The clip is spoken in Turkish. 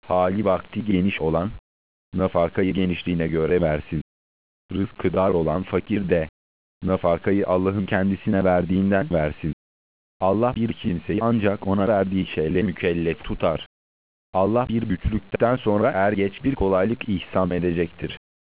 hali vakti geniş olan, nafakayı genişliğine göre versin. Rızkı dar olan fakir de, nafakayı Allah'ın kendisine verdiğinden versin. Allah bir kimseyi ancak ona verdiği şeyle mükellef tutar. Allah bir güçlükten sonra er geç bir kolaylık ihsan edecektir.